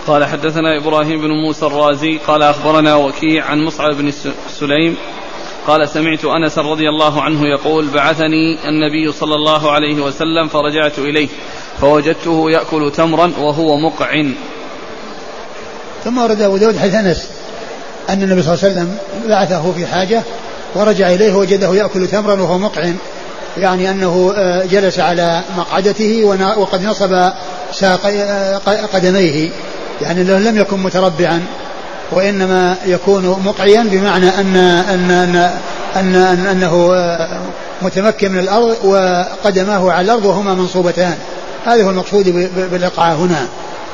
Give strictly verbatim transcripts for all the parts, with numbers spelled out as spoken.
قال حدثنا إبراهيم بن موسى الرازي قال أخبرنا وكيع عن مصعب بن سليم قال سمعت أنس رضي الله عنه يقول بعثني النبي صلى الله عليه وسلم فرجعت إليه فوجدته يأكل تمرا وهو مقعن. ثم ورد أبو داود حديث أنس أن النبي صلى الله عليه وسلم بعثه في حاجة ورجع إليه وجده يأكل تمرا وهو مقعن، يعني أنه جلس على مقعدته وقد نصب ساق قدميه، يعني لم يكن متربعا وإنما يكون مقعيا بمعنى أن أن أن أن أن أنه متمكن من الأرض وقدماه على الأرض وهما منصوبتان. هذا هو المقصود بالإقعاء هنا.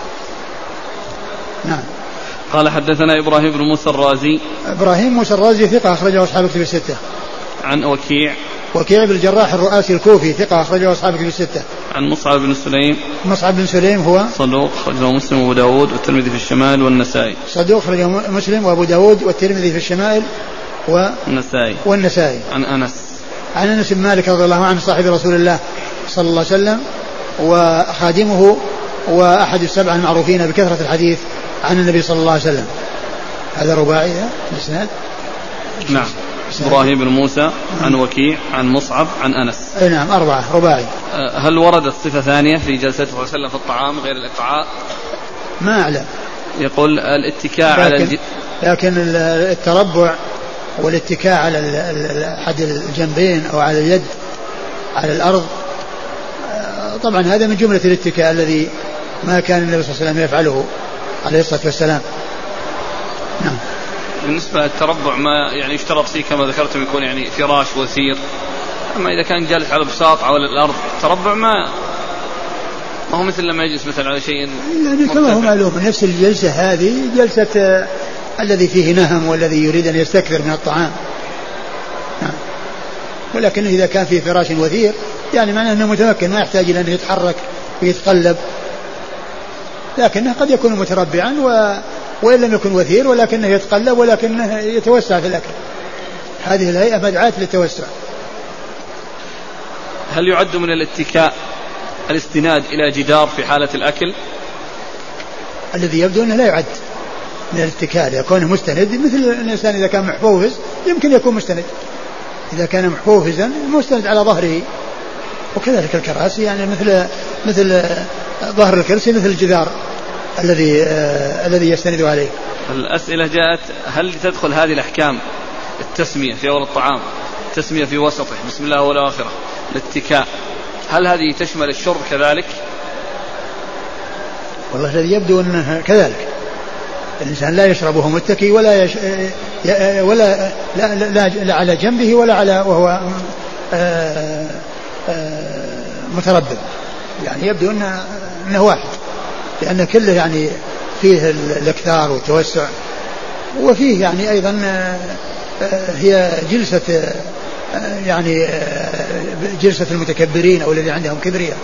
نعم. قال حدثنا إبراهيم بن موسى الرازي. إبراهيم موسى الرازي ثقة أخرجه أصحاب الكتب الستة. عن وكيع. وكيع بن الجراح الرؤاسي الكوفي ثقة أخرجه أصحاب الكتب الستة. عن مصعب بن سليم. مصعب بن سليم هو صدوق أخرجه مسلم وأبو داود والترمذي في الشمال والنسائي. صدوق أخرجه مسلم وأبو داود والترمذي في الشمال والنسائي. والنسائي. عن أنس. عن أنس بن مالك رضي الله عنه صاحب رسول الله صلى الله عليه وسلم وخادمه وأحد السبعة المعروفين بكثرة الحديث عن النبي صلى الله عليه وسلم. هذا رباعي الإسناد. نعم. إبراهيم بن موسى عن وكيع عن مصعب عن أنس. أي نعم أربعة رباعي. هل وردت صفة ثانية في جلسته صلى الله عليه وسلم في الطعام غير الإقعاء؟ ما أعلم. يقول الاتكاء على الج... لكن التربع والاتكاء على أحد الجنبين أو على اليد على الأرض طبعا هذا من جملة الاتكاء الذي ما كان النبي صلى الله عليه وسلم يفعله عليه الصلاة والسلام. نعم. بالنسبة للتربع ما يعني يشترط فيه كما ذكرتم يكون يعني فراش وثير، أما إذا كان جالس على بساط أو على الأرض التربع ما ما هو مثل لما يجلس مثلا على شيء يعني كما هو معلوم نفس الجلسة هذه جلسة آه الذي فيه نهم والذي يريد أن يستكثر من الطعام. نعم. ولكن إذا كان فيه فراش وثير يعني معناه أنه متمكن ما يحتاج إلى أن يتحرك ويتقلب، لكنه قد يكون متربعا و وإن لم يكن وثير ولكنه يتقلب ولكنه يتوسع في الأكل. هذه الهيئة مدعاة للتوسع. هل يعد من الاتكاء الاستناد إلى جدار في حالة الأكل؟ الذي يبدو أنه لا يعد من الاتكاء يكون مستند، مثل الإنسان إذا كان محفوظ يمكن يكون مستند، إذا كان محفوظا مستند على ظهره، وكذلك الكراسي يعني مثل مثل ظهر الكرسي مثل الجدار الذي آه الذي يستند عليه. الأسئلة جاءت هل تدخل هذه الأحكام التسمية في أول الطعام، التسمية في وسطه بسم الله والآخرة، الاتكاء، هل هذه تشمل الشرب كذلك؟ والله الذي يبدو أنه كذلك، الإنسان لا يشرب وهو متكي ولا يش... ولا لا, لا, لا, لا على جنبه ولا على وهو آآ آآ متربب، يعني يبدو أنه, أنه واحد، لأن كله يعني فيه الاكثار والتوسع، وفيه يعني أيضا هي جلسة يعني جلسة المتكبرين أو الذي عندهم كبرياء.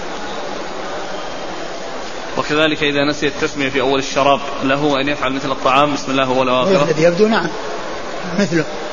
وكذلك إذا نسي التسمية في أول الشراب له أن يفعل مثل الطعام بسم الله والآخرة؟ الذي يبدو نعم مثله.